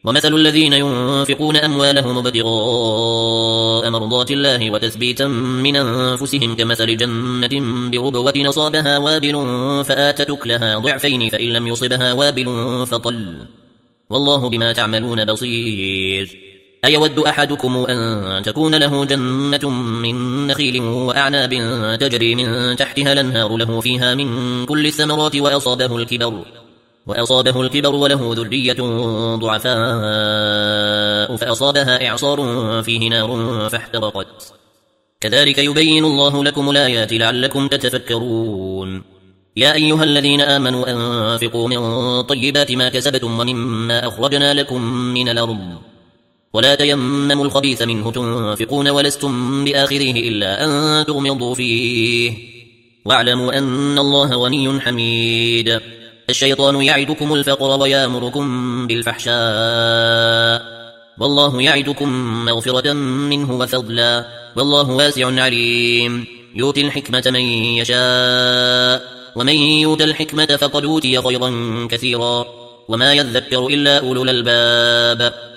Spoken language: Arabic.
ومثل الذين ينفقون أموالهم ابتغاء مرضات الله وتثبيتا من أنفسهم كمثل جنة بربوة أصابها وابل فآتت أكلها ضعفين فإن لم يصبها وابل فطل والله بما تعملون بصير. أيود أحدكم أن تكون له جنة من نخيل وأعناب تجري من تحتها الأنهار له فيها من كل الثمرات وأصابه الكبر وله ذرية ضعفاء فأصابها إعصار فيه نار فاحترقت. كذلك يبين الله لكم الآيات لعلكم تتفكرون. يا أيها الذين آمنوا أنفقوا من طيبات ما كسبتم ومما أخرجنا لكم من الأرض ولا تيمموا الخبيث منه تنفقون ولستم بآخذيه إلا أن تغمضوا فيه واعلموا أن الله غني حميد. الشيطان يعدكم الفقر ويأمركم بالفحشاء والله يعدكم مغفرة منه وفضلا والله واسع عليم. يؤتي الحكمة من يشاء ومن يؤت الحكمة فقد أوتي خيرا كثيرا وما يذكر إلا أولو الألباب.